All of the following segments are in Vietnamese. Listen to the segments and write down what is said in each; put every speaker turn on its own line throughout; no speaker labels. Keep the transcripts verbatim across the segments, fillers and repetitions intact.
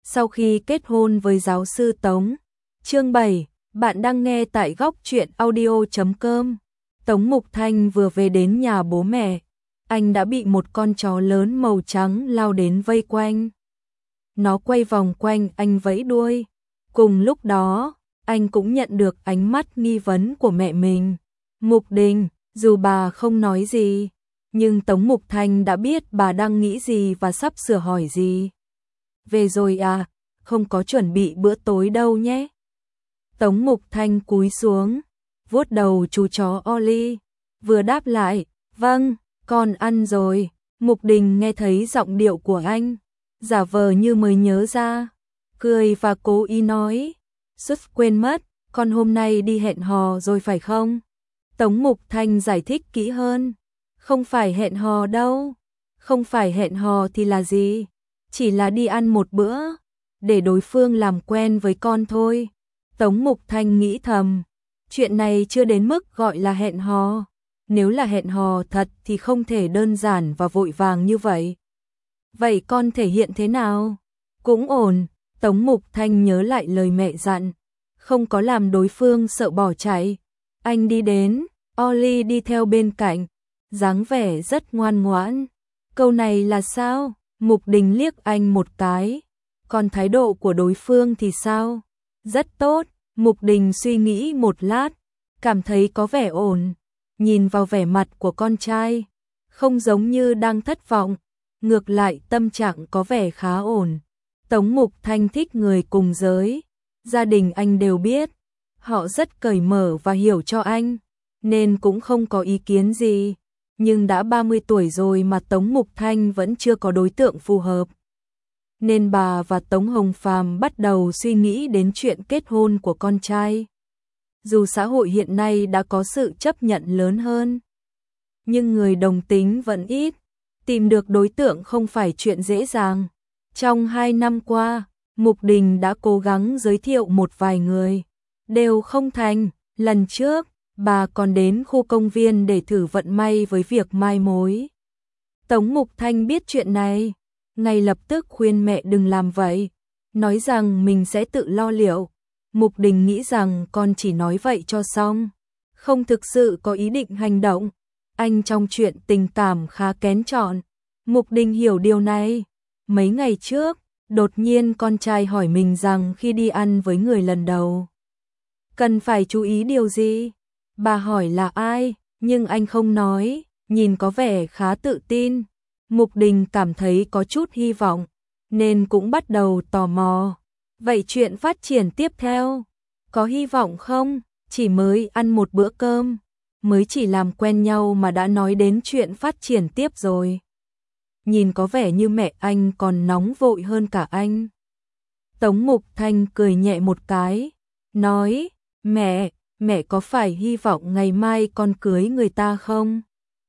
sau khi kết hôn với giáo sư Tống. Chương bảy, bạn đang nghe tại góc truyện audio chấm com. Tống Mục Thanh vừa về đến nhà bố mẹ, anh đã bị một con chó lớn màu trắng lao đến vây quanh. Nó quay vòng quanh anh vẫy đuôi. Cùng lúc đó, anh cũng nhận được ánh mắt nghi vấn của mẹ mình. Mục Đình, dù bà không nói gì, nhưng Tống Mục Thanh đã biết bà đang nghĩ gì và sắp sửa hỏi gì. Về rồi à, không có chuẩn bị bữa tối đâu nhé. Tống Mục Thanh cúi xuống, vuốt đầu chú chó Oli, vừa đáp lại, vâng, con ăn rồi. Mục Đình nghe thấy giọng điệu của anh, giả vờ như mới nhớ ra, cười và cố ý nói, suýt quên mất, con hôm nay đi hẹn hò rồi phải không? Tống Mục Thanh giải thích kỹ hơn, không phải hẹn hò đâu, không phải hẹn hò thì là gì? Chỉ là đi ăn một bữa, để đối phương làm quen với con thôi. Tống Mục Thanh nghĩ thầm, chuyện này chưa đến mức gọi là hẹn hò. Nếu là hẹn hò thật thì không thể đơn giản và vội vàng như vậy. Vậy con thể hiện thế nào? Cũng ổn, Tống Mục Thanh nhớ lại lời mẹ dặn, không có làm đối phương sợ bỏ chạy. Anh đi đến, Oli đi theo bên cạnh, dáng vẻ rất ngoan ngoãn. Câu này là sao? Mục Đình liếc anh một cái. Còn thái độ của đối phương thì sao? Rất tốt. Mục Đình suy nghĩ một lát, cảm thấy có vẻ ổn. Nhìn vào vẻ mặt của con trai, không giống như đang thất vọng, ngược lại tâm trạng có vẻ khá ổn. Tống Mục Thanh thích người cùng giới, gia đình anh đều biết, họ rất cởi mở và hiểu cho anh, nên cũng không có ý kiến gì. Nhưng đã ba mươi tuổi rồi mà Tống Mục Thanh vẫn chưa có đối tượng phù hợp. Nên bà và Tống Hồng Phàm bắt đầu suy nghĩ đến chuyện kết hôn của con trai. Dù xã hội hiện nay đã có sự chấp nhận lớn hơn, nhưng người đồng tính vẫn ít, tìm được đối tượng không phải chuyện dễ dàng. Trong hai năm qua, Mục Đình đã cố gắng giới thiệu một vài người, đều không thành. Lần trước, bà còn đến khu công viên để thử vận may với việc mai mối. Tống Mục Thanh biết chuyện này, ngay lập tức khuyên mẹ đừng làm vậy, nói rằng mình sẽ tự lo liệu. Mục Đình nghĩ rằng con chỉ nói vậy cho xong, không thực sự có ý định hành động. Anh trong chuyện tình cảm khá kén chọn. Mục Đình hiểu điều này. Mấy ngày trước, đột nhiên con trai hỏi mình rằng khi đi ăn với người lần đầu, cần phải chú ý điều gì? Bà hỏi là ai, nhưng anh không nói, nhìn có vẻ khá tự tin. Mục Đình cảm thấy có chút hy vọng, nên cũng bắt đầu tò mò. Vậy chuyện phát triển tiếp theo, có hy vọng không? Chỉ mới ăn một bữa cơm, mới chỉ làm quen nhau mà đã nói đến chuyện phát triển tiếp rồi. Nhìn có vẻ như mẹ anh còn nóng vội hơn cả anh. Tống Mục Thanh cười nhẹ một cái, nói, mẹ, mẹ có phải hy vọng ngày mai con cưới người ta không?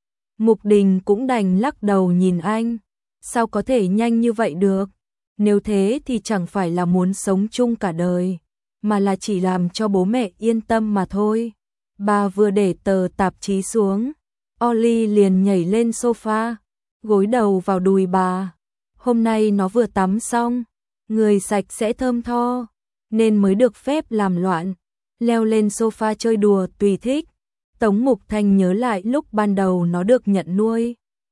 Mục Đình cũng đành lắc đầu nhìn anh, sao có thể nhanh như vậy được? Nếu thế thì chẳng phải là muốn sống chung cả đời, mà là chỉ làm cho bố mẹ yên tâm mà thôi. Bà vừa để tờ tạp chí xuống, Oli liền nhảy lên sofa, gối đầu vào đùi bà. Hôm nay nó vừa tắm xong, người sạch sẽ thơm tho, nên mới được phép làm loạn, leo lên sofa chơi đùa tùy thích. Tống Mục Thanh nhớ lại lúc ban đầu nó được nhận nuôi.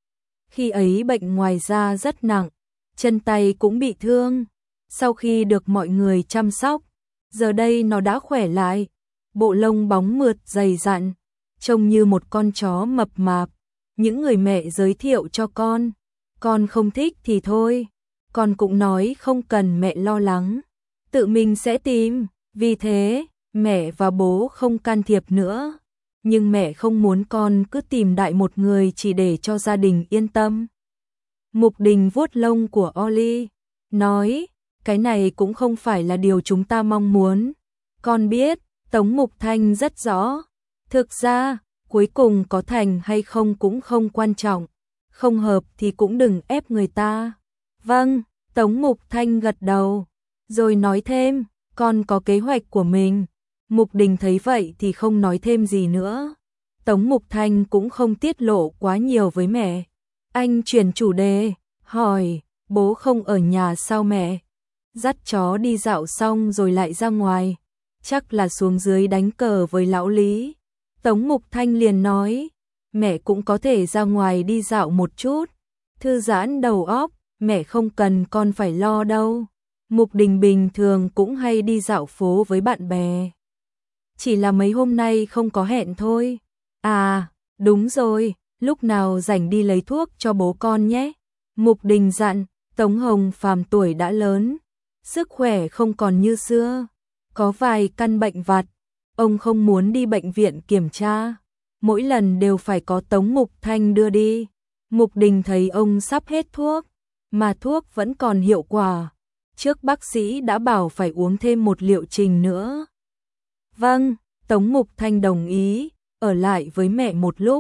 Khi ấy bệnh ngoài da rất nặng, chân tay cũng bị thương. Sau khi được mọi người chăm sóc, giờ đây nó đã khỏe lại, bộ lông bóng mượt dày dặn, trông như một con chó mập mạp. Những người mẹ giới thiệu cho con, con không thích thì thôi, con cũng nói không cần mẹ lo lắng, tự mình sẽ tìm. Vì thế, mẹ và bố không can thiệp nữa. Nhưng mẹ không muốn con cứ tìm đại một người chỉ để cho gia đình yên tâm. Mục Đình vuốt lông của Oli, nói, cái này cũng không phải là điều chúng ta mong muốn. Con biết, Tống Mục Thanh rất rõ. Thực ra, cuối cùng có thành hay không cũng không quan trọng. Không hợp thì cũng đừng ép người ta. Vâng, Tống Mục Thanh gật đầu, rồi nói thêm, con có kế hoạch của mình. Mục Đình thấy vậy thì không nói thêm gì nữa. Tống Mục Thanh cũng không tiết lộ quá nhiều với mẹ. Anh chuyển chủ đề, hỏi, bố không ở nhà sao mẹ? dắt chó đi dạo xong rồi lại ra ngoài, chắc là xuống dưới đánh cờ với lão Lý. Tống Mục Thanh liền nói, mẹ cũng có thể ra ngoài đi dạo một chút, thư giãn đầu óc, mẹ không cần con phải lo đâu. Mục Đình bình thường cũng hay đi dạo phố với bạn bè. Chỉ là mấy hôm nay không có hẹn thôi. À, đúng rồi, lúc nào rảnh đi lấy thuốc cho bố con nhé. Mục Đình dặn. Tống Hồng Phàm tuổi đã lớn, sức khỏe không còn như xưa, có vài căn bệnh vặt, ông không muốn đi bệnh viện kiểm tra, mỗi lần đều phải có Tống Mục Thanh đưa đi. Mục Đình thấy ông sắp hết thuốc, mà thuốc vẫn còn hiệu quả, trước bác sĩ đã bảo phải uống thêm một liệu trình nữa. Vâng, Tống Mục Thanh đồng ý, ở lại với mẹ một lúc,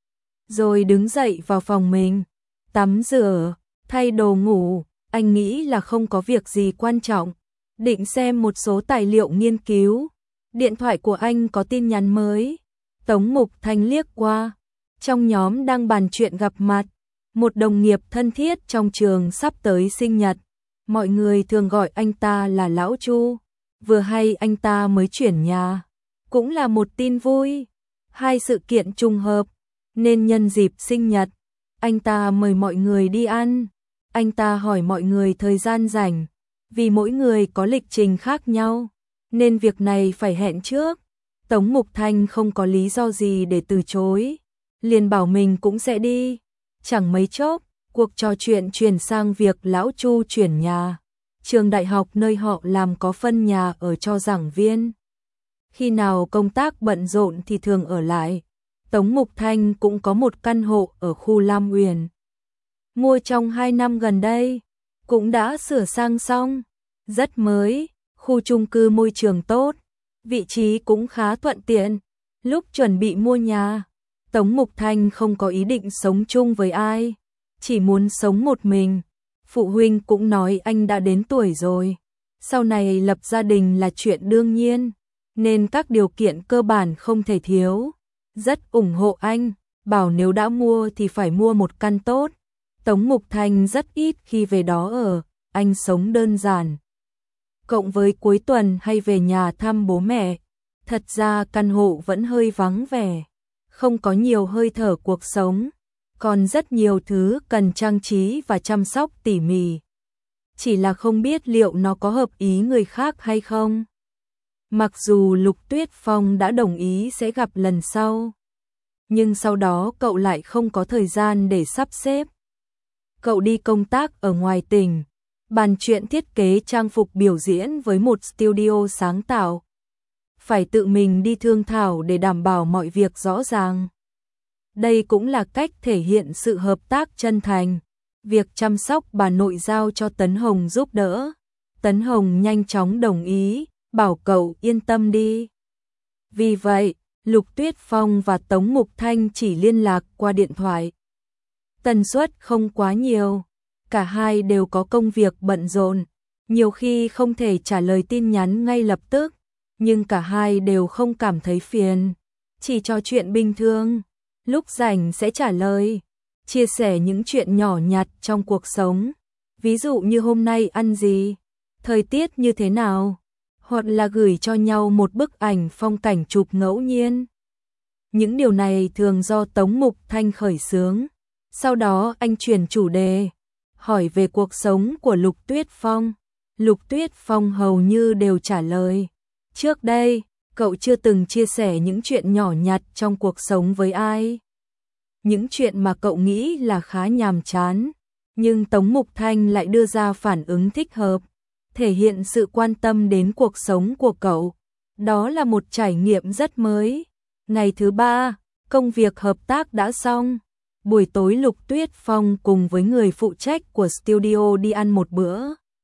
rồi đứng dậy vào phòng mình, tắm rửa, thay đồ ngủ. Anh nghĩ là không có việc gì quan trọng, định xem một số tài liệu nghiên cứu. Điện thoại của anh có tin nhắn mới. Tống Mục Thanh liếc qua, trong nhóm đang bàn chuyện gặp mặt, một đồng nghiệp thân thiết trong trường sắp tới sinh nhật, mọi người thường gọi anh ta là Lão Chu, vừa hay anh ta mới chuyển nhà, cũng là một tin vui, hai sự kiện trùng hợp, nên nhân dịp sinh nhật, anh ta mời mọi người đi ăn. Anh ta hỏi mọi người thời gian rảnh, vì mỗi người có lịch trình khác nhau, nên việc này phải hẹn trước. Tống Mục Thanh không có lý do gì để từ chối, liền bảo mình cũng sẽ đi. Chẳng mấy chốc, cuộc trò chuyện chuyển sang việc Lão Chu chuyển nhà. Trường đại học nơi họ làm có phân nhà ở cho giảng viên. Khi nào công tác bận rộn thì thường ở lại. Tống Mục Thanh cũng có một căn hộ ở khu Lam Uyển, mua trong hai năm gần đây, cũng đã sửa sang xong, rất mới, khu chung cư môi trường tốt, vị trí cũng khá thuận tiện. Lúc chuẩn bị mua nhà, Tống Mục Thanh không có ý định sống chung với ai, chỉ muốn sống một mình. Phụ huynh cũng nói anh đã đến tuổi rồi, sau này lập gia đình là chuyện đương nhiên, nên các điều kiện cơ bản không thể thiếu. Rất ủng hộ anh, bảo nếu đã mua thì phải mua một căn tốt. Tống Mục Thanh rất ít khi về đó ở, anh sống đơn giản. Cộng với cuối tuần hay về nhà thăm bố mẹ, thật ra căn hộ vẫn hơi vắng vẻ, không có nhiều hơi thở cuộc sống, còn rất nhiều thứ cần trang trí và chăm sóc tỉ mỉ. Chỉ là không biết liệu nó có hợp ý người khác hay không. Mặc dù Lục Tuyết Phong đã đồng ý sẽ gặp lần sau, nhưng sau đó cậu lại không có thời gian để sắp xếp. Cậu đi công tác ở ngoài tỉnh, bàn chuyện thiết kế trang phục biểu diễn với một studio sáng tạo. Phải tự mình đi thương thảo để đảm bảo mọi việc rõ ràng. Đây cũng là cách thể hiện sự hợp tác chân thành. Việc chăm sóc bà nội giao cho Tấn Hồng giúp đỡ. Tấn Hồng nhanh chóng đồng ý, bảo cậu yên tâm đi. Vì vậy, Lục Tuyết Phong và Tống Mục Thanh chỉ liên lạc qua điện thoại. Tần suất không quá nhiều, cả hai đều có công việc bận rộn, nhiều khi không thể trả lời tin nhắn ngay lập tức, nhưng cả hai đều không cảm thấy phiền, chỉ trò chuyện bình thường, lúc rảnh sẽ trả lời, chia sẻ những chuyện nhỏ nhặt trong cuộc sống, ví dụ như hôm nay ăn gì, thời tiết như thế nào, hoặc là gửi cho nhau một bức ảnh phong cảnh chụp ngẫu nhiên. Những điều này thường do Tống Mục Thanh khởi xướng. Sau đó anh chuyển chủ đề, hỏi về cuộc sống của Lục Tuyết Phong. Lục Tuyết Phong hầu như đều trả lời. Trước đây, cậu chưa từng chia sẻ những chuyện nhỏ nhặt trong cuộc sống với ai. Những chuyện mà cậu nghĩ là khá nhàm chán, nhưng Tống Mục Thanh lại đưa ra phản ứng thích hợp, thể hiện sự quan tâm đến cuộc sống của cậu. Đó là một trải nghiệm rất mới. Ngày thứ ba, công việc hợp tác đã xong. Buổi tối Lục Tuyết Phong cùng với người phụ trách của studio đi ăn một bữa.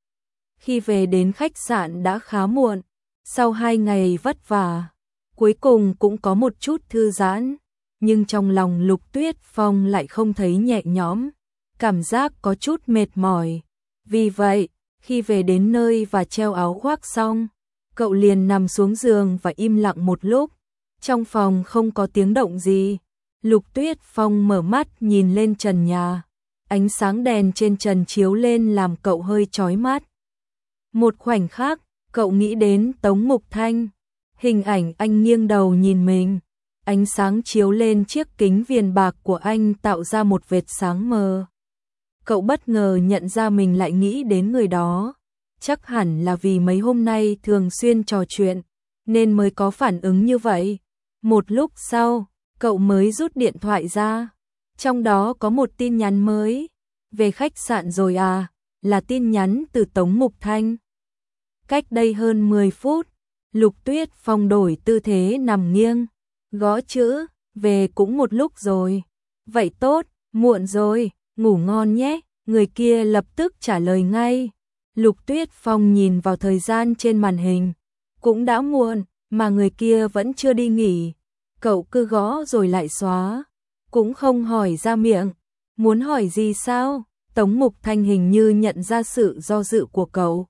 Khi về đến khách sạn đã khá muộn, sau hai ngày vất vả, cuối cùng cũng có một chút thư giãn, nhưng trong lòng Lục Tuyết Phong lại không thấy nhẹ nhõm, cảm giác có chút mệt mỏi. Vì vậy, khi về đến nơi và treo áo khoác xong, cậu liền nằm xuống giường và im lặng một lúc. Trong phòng không có tiếng động gì. Lục Tuyết Phong mở mắt nhìn lên trần nhà. Ánh sáng đèn trên trần chiếu lên làm cậu hơi chói mắt. Một khoảnh khắc, cậu nghĩ đến Tống Mục Thanh. Hình ảnh anh nghiêng đầu nhìn mình. Ánh sáng chiếu lên chiếc kính viền bạc của anh tạo ra một vệt sáng mờ. Cậu bất ngờ nhận ra mình lại nghĩ đến người đó. Chắc hẳn là vì mấy hôm nay thường xuyên trò chuyện, nên mới có phản ứng như vậy. Một lúc sau, cậu mới rút điện thoại ra. Trong đó có một tin nhắn mới. Về khách sạn rồi à, là tin nhắn từ Tống Mục Thanh. Cách đây hơn mười phút, Lục Tuyết Phong đổi tư thế nằm nghiêng, gõ chữ, về cũng một lúc rồi. Vậy tốt, muộn rồi, ngủ ngon nhé, người kia lập tức trả lời ngay. Lục Tuyết Phong nhìn vào thời gian trên màn hình, cũng đã muộn, mà người kia vẫn chưa đi nghỉ. Cậu cứ gõ rồi lại xóa, cũng không hỏi ra miệng. Muốn hỏi gì sao? Tống Mục Thanh hình như nhận ra sự do dự của cậu.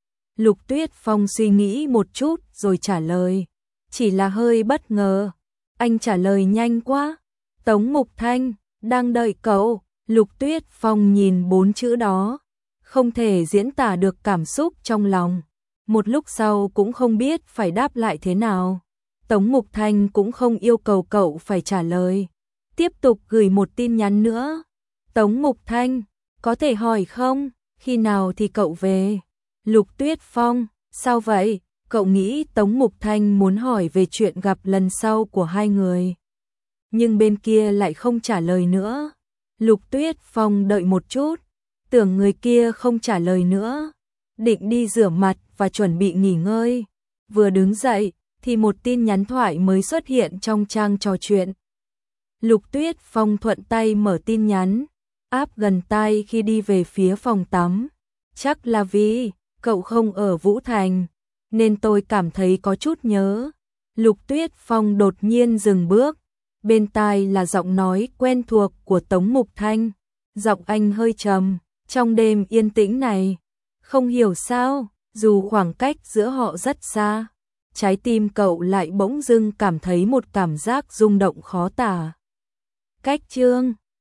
Lục Tuyết Phong suy nghĩ một chút rồi trả lời. Chỉ là hơi bất ngờ. Anh trả lời nhanh quá. Tống Mục Thanh, đang đợi cậu. Lục Tuyết Phong nhìn bốn chữ đó, không thể diễn tả được cảm xúc trong lòng. Một lúc sau cũng không biết phải đáp lại thế nào. Tống Mục Thanh cũng không yêu cầu cậu phải trả lời. Tiếp tục gửi một tin nhắn nữa. Tống Mục Thanh, có thể hỏi không, khi nào thì cậu về? Lục Tuyết Phong, sao vậy? Cậu nghĩ Tống Mục Thanh muốn hỏi về chuyện gặp lần sau của hai người. Nhưng bên kia lại không trả lời nữa. Lục Tuyết Phong đợi một chút, tưởng người kia không trả lời nữa. Định đi rửa mặt và chuẩn bị nghỉ ngơi. Vừa đứng dậy, thì một tin nhắn thoại mới xuất hiện trong trang trò chuyện. Lục Tuyết Phong thuận tay mở tin nhắn, áp gần tai khi đi về phía phòng tắm. Chắc là vì cậu không ở Vũ Thành, nên tôi cảm thấy có chút nhớ. Lục Tuyết Phong đột nhiên dừng bước, bên tai là giọng nói quen thuộc của Tống Mục Thanh. Giọng anh hơi trầm, trong đêm yên tĩnh này. Không hiểu sao, dù khoảng cách giữa họ rất xa, trái tim cậu lại bỗng dưng cảm thấy một cảm giác rung động khó tả. Cách chương